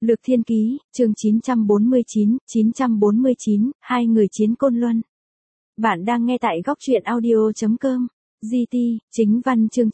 Lược Thiên Ký, chương 949, hai người chiến Côn Luân. Bạn đang nghe tại góc truyện audio.com. GT, chính văn chương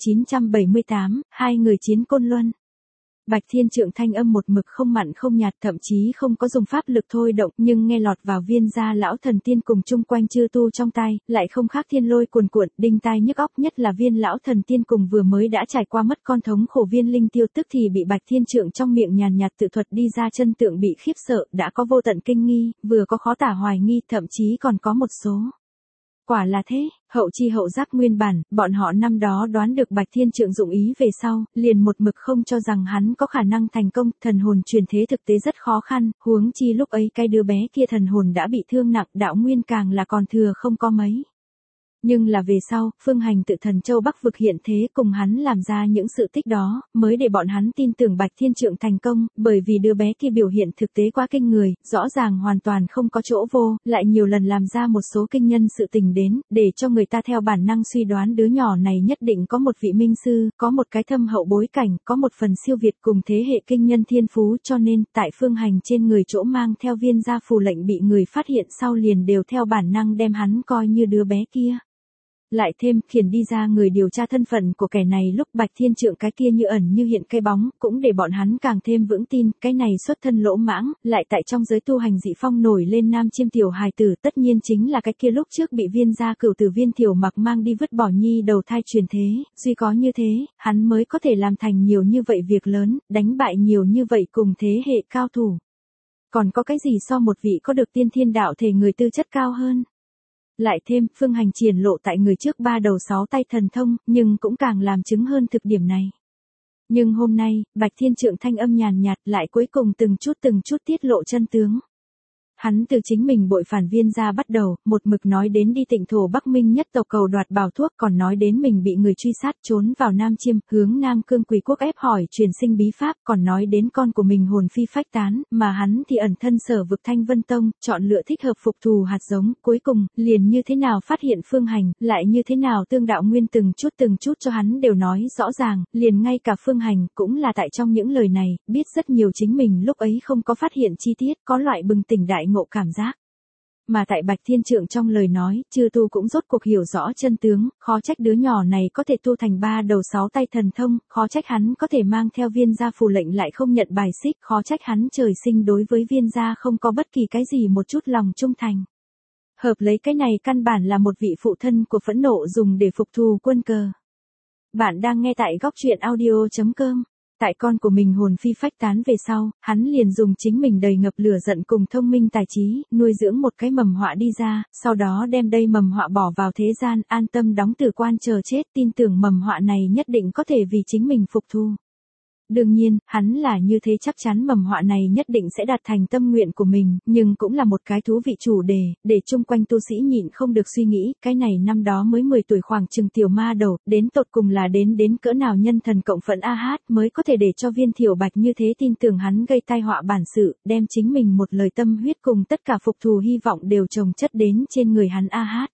978, hai người chiến Côn Luân. Bạch Thiên Trượng thanh âm một mực không mặn không nhạt, thậm chí không có dùng pháp lực thôi động, nhưng nghe lọt vào Viên gia lão thần tiên cùng chung quanh chư tu trong tai, lại không khác thiên lôi cuồn cuộn, đinh tai nhức óc, nhất là Viên lão thần tiên cùng vừa mới đã trải qua mất con thống khổ Viên Linh Tiêu, tức thì bị Bạch Thiên Trượng trong miệng nhàn nhạt tự thuật đi ra chân tượng bị khiếp sợ, đã có vô tận kinh nghi, vừa có khó tả hoài nghi, thậm chí còn có một số. Quả là thế, hậu chi hậu giác nguyên bản, bọn họ năm đó đoán được Bạch Thiên Trượng dụng ý về sau, liền một mực không cho rằng hắn có khả năng thành công, thần hồn truyền thế thực tế rất khó khăn, huống chi lúc ấy cái đứa bé kia thần hồn đã bị thương nặng, đạo nguyên càng là còn thừa không có mấy. Nhưng là về sau, Phương Hành tự thần châu Bắc vực hiện thế cùng hắn làm ra những sự tích đó, mới để bọn hắn tin tưởng Bạch Thiên Trượng thành công, bởi vì đứa bé kia biểu hiện thực tế quá kinh người, rõ ràng hoàn toàn không có chỗ vô, lại nhiều lần làm ra một số kinh nhân sự tình đến, để cho người ta theo bản năng suy đoán đứa nhỏ này nhất định có một vị minh sư, có một cái thâm hậu bối cảnh, có một phần siêu việt cùng thế hệ kinh nhân thiên phú, cho nên, tại Phương Hành trên người chỗ mang theo viên gia phù lệnh bị người phát hiện sau liền đều theo bản năng đem hắn coi như đứa bé kia. Lại thêm, khiển đi ra người điều tra thân phận của kẻ này lúc Bạch Thiên Trượng cái kia như ẩn như hiện cái bóng, cũng để bọn hắn càng thêm vững tin, cái này xuất thân lỗ mãng, lại tại trong giới tu hành dị phong nổi lên nam chiêm tiểu hài tử, tất nhiên chính là cái kia lúc trước bị Viên gia cửu tử Viên Thiểu Mặc mang đi vứt bỏ nhi đầu thai truyền thế, duy có như thế, hắn mới có thể làm thành nhiều như vậy việc lớn, đánh bại nhiều như vậy cùng thế hệ cao thủ. Còn có cái gì so một vị có được tiên thiên đạo thể người tư chất cao hơn? Lại thêm, Phương Hành triển lộ tại người trước ba đầu sáu tay thần thông, nhưng cũng càng làm chứng hơn thực điểm này. Nhưng hôm nay, Bạch Thiên Trượng thanh âm nhàn nhạt lại cuối cùng từng chút tiết lộ chân tướng. Hắn từ chính mình bội phản Viên gia bắt đầu, một mực nói đến đi Tịnh thổ Bắc Minh nhất tộc cầu đoạt bảo thuốc, còn nói đến mình bị người truy sát trốn vào Nam Chiêm, hướng Nam Cương Quỷ quốc ép hỏi truyền sinh bí pháp, còn nói đến con của mình hồn phi phách tán, mà hắn thì ẩn thân sở vực Thanh Vân Tông, chọn lựa thích hợp phục thù hạt giống, cuối cùng, liền như thế nào phát hiện Phương Hành, lại như thế nào tương đạo nguyên từng chút cho hắn đều nói rõ ràng, liền ngay cả Phương Hành cũng là tại trong những lời này, biết rất nhiều chính mình lúc ấy không có phát hiện chi tiết, có loại bừng tỉnh đại ngộ cảm giác. Mà tại Bạch Thiên Trượng trong lời nói, chư tu cũng rốt cuộc hiểu rõ chân tướng, khó trách đứa nhỏ này có thể tu thành ba đầu sáu tay thần thông, khó trách hắn có thể mang theo Viên gia phù lệnh lại không nhận bài xích, khó trách hắn trời sinh đối với Viên gia không có bất kỳ cái gì một chút lòng trung thành. Hợp lấy cái này căn bản là một vị phụ thân của phẫn nộ dùng để phục thù quân cờ. Bạn đang nghe tại góc truyện audio.com. Tại con của mình hồn phi phách tán về sau, hắn liền dùng chính mình đầy ngập lửa giận cùng thông minh tài trí, nuôi dưỡng một cái mầm họa đi ra, sau đó đem đây mầm họa bỏ vào thế gian, an tâm đóng tử quan chờ chết, tin tưởng mầm họa này nhất định có thể vì chính mình phục thu. Đương nhiên, hắn là như thế chắc chắn mầm họa này nhất định sẽ đạt thành tâm nguyện của mình, nhưng cũng là một cái thú vị chủ đề, để chung quanh tu sĩ nhịn không được suy nghĩ, cái này năm đó mới 10 tuổi khoảng chừng tiểu ma đầu, đến tột cùng là đến cỡ nào nhân thần cộng phẫn mới có thể để cho Viên Thiểu Bạch như thế tin tưởng hắn gây tai họa bản sự, đem chính mình một lời tâm huyết cùng tất cả phục thù hy vọng đều chồng chất đến trên người hắn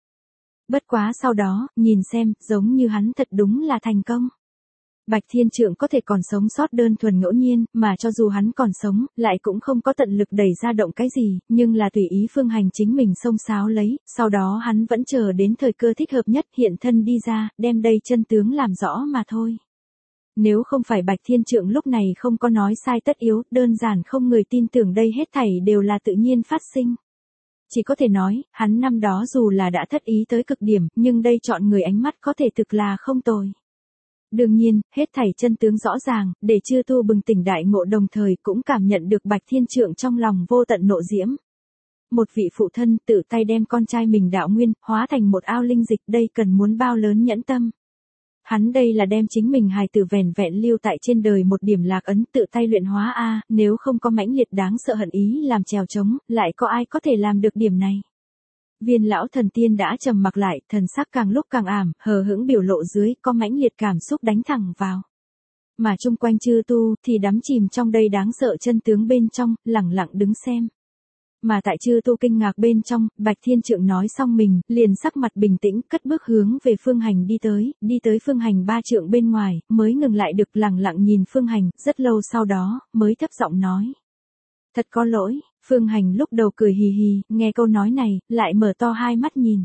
Bất quá sau đó, nhìn xem, giống như hắn thật đúng là thành công. Bạch Thiên Trượng có thể còn sống sót đơn thuần ngẫu nhiên, mà cho dù hắn còn sống, lại cũng không có tận lực đẩy ra động cái gì, nhưng là tùy ý Phương Hành chính mình xông xáo lấy, sau đó hắn vẫn chờ đến thời cơ thích hợp nhất hiện thân đi ra, đem đây chân tướng làm rõ mà thôi. Nếu không phải Bạch Thiên Trượng lúc này không có nói sai tất yếu, đơn giản không người tin tưởng đây hết thảy đều là tự nhiên phát sinh. Chỉ có thể nói, hắn năm đó dù là đã thất ý tới cực điểm, nhưng đây chọn người ánh mắt có thể thực là không tồi. Đương nhiên, hết thảy chân tướng rõ ràng, để chư tu bừng tỉnh đại ngộ đồng thời cũng cảm nhận được Bạch Thiên Trượng trong lòng vô tận nộ diễm. Một vị phụ thân tự tay đem con trai mình đạo nguyên, hóa thành một ao linh dịch, đây cần muốn bao lớn nhẫn tâm. Hắn đây là đem chính mình hài tử vẻn vẹn lưu tại trên đời một điểm lạc ấn tự tay luyện hóa nếu không có mãnh liệt đáng sợ hận ý làm chèo chống, lại có ai có thể làm được điểm này. Viên lão thần tiên đã trầm mặc lại, thần sắc càng lúc càng ảm, hờ hững biểu lộ dưới, có mãnh liệt cảm xúc đánh thẳng vào. Mà chung quanh chư tu, thì đắm chìm trong đây đáng sợ chân tướng bên trong, lẳng lặng đứng xem. Mà tại chư tu kinh ngạc bên trong, Bạch Thiên Trượng nói xong mình, liền sắc mặt bình tĩnh, cất bước hướng về Phương Hành đi tới Phương Hành 3 trượng bên ngoài, mới ngừng lại được lẳng lặng nhìn Phương Hành, rất lâu sau đó, mới thấp giọng nói. Thật có lỗi, Phương Hành lúc đầu cười hì hì, nghe câu nói này, lại mở to hai mắt nhìn.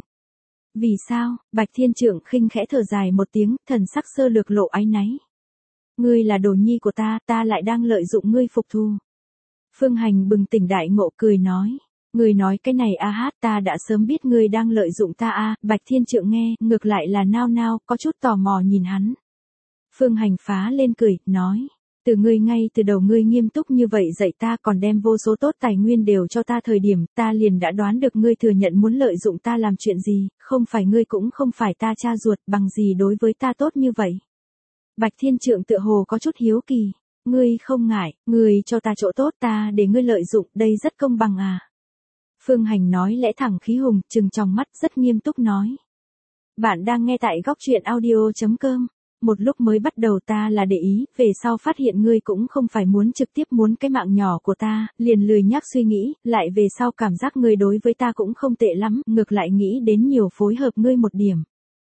Vì sao? Bạch Thiên Trượng khinh khẽ thở dài một tiếng, thần sắc sơ lược lộ áy náy. Ngươi là đồ nhi của ta lại đang lợi dụng ngươi phục thù. Phương Hành bừng tỉnh đại ngộ cười nói. Ngươi nói cái này a hát ta đã sớm biết ngươi đang lợi dụng ta a. Bạch Thiên Trượng nghe, ngược lại là nao nao, có chút tò mò nhìn hắn. Phương Hành phá lên cười, nói. Từ ngươi ngay từ đầu ngươi nghiêm túc như vậy dạy ta còn đem vô số tốt tài nguyên đều cho ta thời điểm, ta liền đã đoán được ngươi thừa nhận muốn lợi dụng ta làm chuyện gì, không phải ngươi cũng không phải ta cha ruột bằng gì đối với ta tốt như vậy. Bạch Thiên Trượng tựa hồ có chút hiếu kỳ, ngươi không ngại, ngươi cho ta chỗ tốt ta để ngươi lợi dụng, đây rất công bằng à. Phương Hành nói lẽ thẳng khí hùng, trừng trong mắt rất nghiêm túc nói. Bạn đang nghe tại góc truyện audio.com. Một lúc mới bắt đầu ta là để ý, về sau phát hiện ngươi cũng không phải muốn trực tiếp muốn cái mạng nhỏ của ta, liền lười nhác suy nghĩ, lại về sau cảm giác ngươi đối với ta cũng không tệ lắm, ngược lại nghĩ đến nhiều phối hợp ngươi một điểm.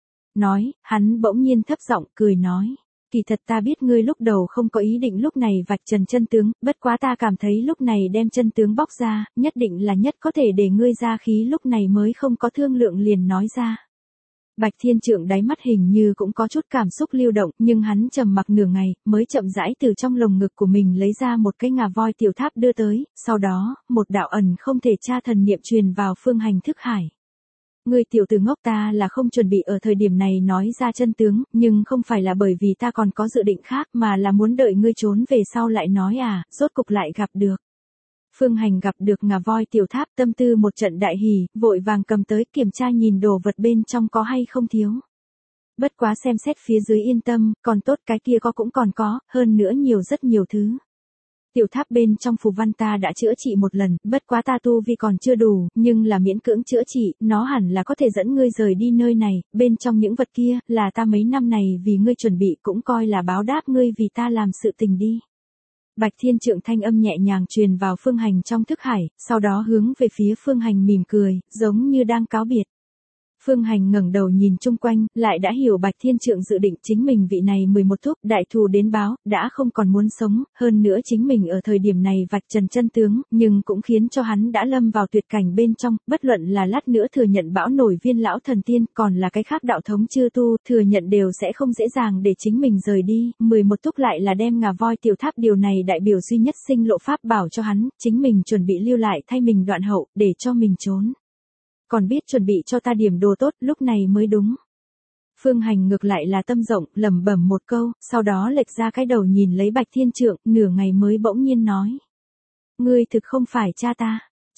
Nói, hắn bỗng nhiên thấp giọng cười nói. Kỳ thật ta biết ngươi lúc đầu không có ý định lúc này vạch trần chân tướng, bất quá ta cảm thấy lúc này đem chân tướng bóc ra, nhất định là nhất có thể để ngươi ra khí lúc này mới không có thương lượng liền nói ra. Bạch Thiên Trượng đáy mắt hình như cũng có chút cảm xúc lưu động, nhưng hắn trầm mặc nửa ngày, mới chậm rãi từ trong lồng ngực của mình lấy ra một cái ngà voi tiểu tháp đưa tới, sau đó, một đạo ẩn không thể tra thần niệm truyền vào Phương Hành thức hải. Ngươi tiểu tử ngốc ta là không chuẩn bị ở thời điểm này nói ra chân tướng, nhưng không phải là bởi vì ta còn có dự định khác mà là muốn đợi ngươi trốn về sau lại nói à, rốt cục lại gặp được. Phương Hành gặp được ngà voi tiểu tháp tâm tư một trận đại hỉ, vội vàng cầm tới kiểm tra nhìn đồ vật bên trong có hay không thiếu. Bất quá xem xét phía dưới yên tâm, còn tốt cái kia cũng còn có, hơn nữa nhiều rất nhiều thứ. Tiểu tháp bên trong phù văn ta đã chữa trị một lần, bất quá ta tu vi còn chưa đủ, nhưng là miễn cưỡng chữa trị, nó hẳn là có thể dẫn ngươi rời đi nơi này, bên trong những vật kia, là ta mấy năm này vì ngươi chuẩn bị cũng coi là báo đáp ngươi vì ta làm sự tình đi. Bạch Thiên Trượng thanh âm nhẹ nhàng truyền vào Phương Hành trong thức hải, sau đó hướng về phía Phương Hành mỉm cười, giống như đang cáo biệt. Phương Hành ngẩng đầu nhìn chung quanh, lại đã hiểu Bạch Thiên Trượng dự định chính mình vị này 11 thúc đại thù đến báo, đã không còn muốn sống, hơn nữa chính mình ở thời điểm này vạch trần chân tướng, nhưng cũng khiến cho hắn đã lâm vào tuyệt cảnh bên trong, bất luận là lát nữa thừa nhận bão nổi viên lão thần tiên, còn là cái khác đạo thống chưa tu, thừa nhận đều sẽ không dễ dàng để chính mình rời đi, 11 thúc lại là đem ngà voi tiểu tháp điều này đại biểu duy nhất sinh lộ pháp bảo cho hắn, chính mình chuẩn bị lưu lại thay mình đoạn hậu, để cho mình trốn. Còn biết chuẩn bị cho ta điểm đồ tốt, lúc này mới đúng. Phương Hành ngược lại là tâm rộng, lẩm bẩm một câu, sau đó lệch ra cái đầu nhìn lấy Bạch Thiên Trượng, nửa ngày mới bỗng nhiên nói. Ngươi thực không phải cha ta.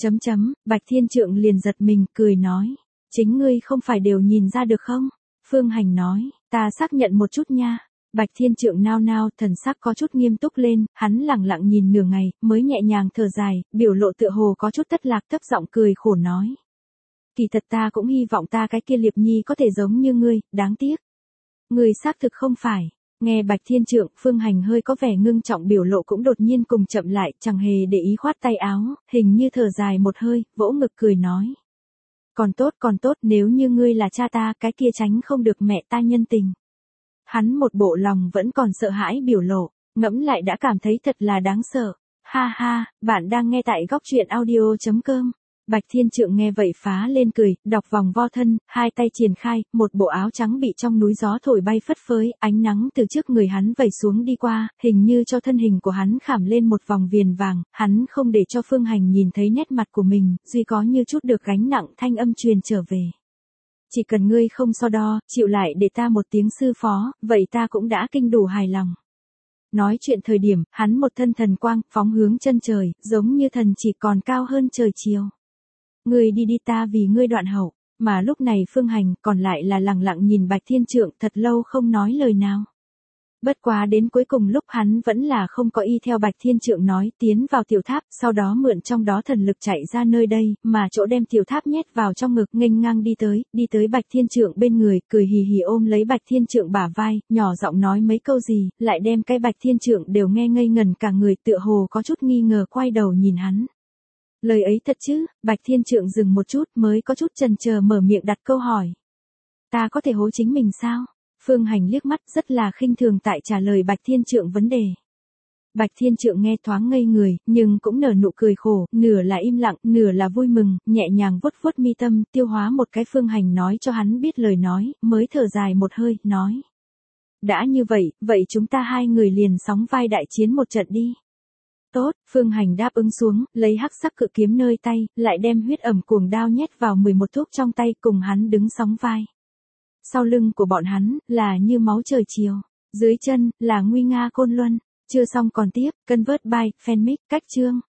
Bạch Thiên Trượng liền giật mình, cười nói. Chính ngươi không phải đều nhìn ra được không? Phương Hành nói, ta xác nhận một chút nha. Bạch Thiên Trượng nao nao, thần sắc có chút nghiêm túc lên, hắn lẳng lặng nhìn nửa ngày, mới nhẹ nhàng thở dài, biểu lộ tựa hồ có chút thất lạc, thấp giọng cười khổ nói. Kỳ thật ta cũng hy vọng ta cái kia Liệp Nhi có thể giống như ngươi, đáng tiếc. Ngươi xác thực không phải. Nghe Bạch Thiên Trượng, Phương Hành hơi có vẻ ngưng trọng, biểu lộ cũng đột nhiên cùng chậm lại, chẳng hề để ý khoát tay áo, hình như thở dài một hơi, vỗ ngực cười nói. Còn tốt, nếu như ngươi là cha ta, cái kia tránh không được mẹ ta nhân tình. Hắn một bộ lòng vẫn còn sợ hãi biểu lộ, ngẫm lại đã cảm thấy thật là đáng sợ. Ha ha, bạn đang nghe tại góc truyện audio.com. Bạch Thiên Trượng nghe vậy phá lên cười, đọc vòng vo thân, hai tay triển khai, một bộ áo trắng bị trong núi gió thổi bay phất phới, ánh nắng từ trước người hắn vẩy xuống đi qua, hình như cho thân hình của hắn khảm lên một vòng viền vàng, hắn không để cho Phương Hành nhìn thấy nét mặt của mình, duy có như chút được gánh nặng thanh âm truyền trở về. Chỉ cần ngươi không so đo, chịu lại để ta một tiếng sư phó, vậy ta cũng đã kinh đủ hài lòng. Nói chuyện thời điểm, hắn một thân thần quang, phóng hướng chân trời, giống như thần chỉ còn cao hơn trời chiều. Ngươi đi ta vì ngươi đoạn hậu, mà lúc này Phương Hành còn lại là lẳng lặng nhìn Bạch Thiên Trượng thật lâu không nói lời nào. Bất quá đến cuối cùng lúc hắn vẫn là không có y theo Bạch Thiên Trượng nói tiến vào tiểu tháp, sau đó mượn trong đó thần lực chạy ra nơi đây, mà chỗ đem tiểu tháp nhét vào trong ngực nghênh ngang đi tới Bạch Thiên Trượng bên người, cười hì hì ôm lấy Bạch Thiên Trượng bả vai, nhỏ giọng nói mấy câu gì, lại đem cái Bạch Thiên Trượng đều nghe ngây ngần cả người, tựa hồ có chút nghi ngờ quay đầu nhìn hắn. Lời ấy thật chứ? Bạch Thiên Trượng dừng một chút mới có chút chần chờ mở miệng đặt câu hỏi. Ta có thể hố chính mình sao? Phương Hành liếc mắt rất là khinh thường tại trả lời Bạch Thiên Trượng vấn đề. Bạch Thiên Trượng nghe thoáng ngây người, nhưng cũng nở nụ cười khổ, nửa là im lặng, nửa là vui mừng, nhẹ nhàng vuốt vuốt mi tâm, tiêu hóa một cái Phương Hành nói cho hắn biết lời nói, mới thở dài một hơi, nói. Đã như vậy, vậy chúng ta hai người liền sóng vai đại chiến một trận đi. Tốt, Phương Hành đáp ứng xuống, lấy hắc sắc cự kiếm nơi tay, lại đem huyết ẩm cuồng đao nhét vào 11 thuốc trong tay cùng hắn đứng sóng vai. Sau lưng của bọn hắn, là như máu trời chiều. Dưới chân, là nguy nga côn luân. Chưa xong còn tiếp, Convert by, Fanmic, cách chương.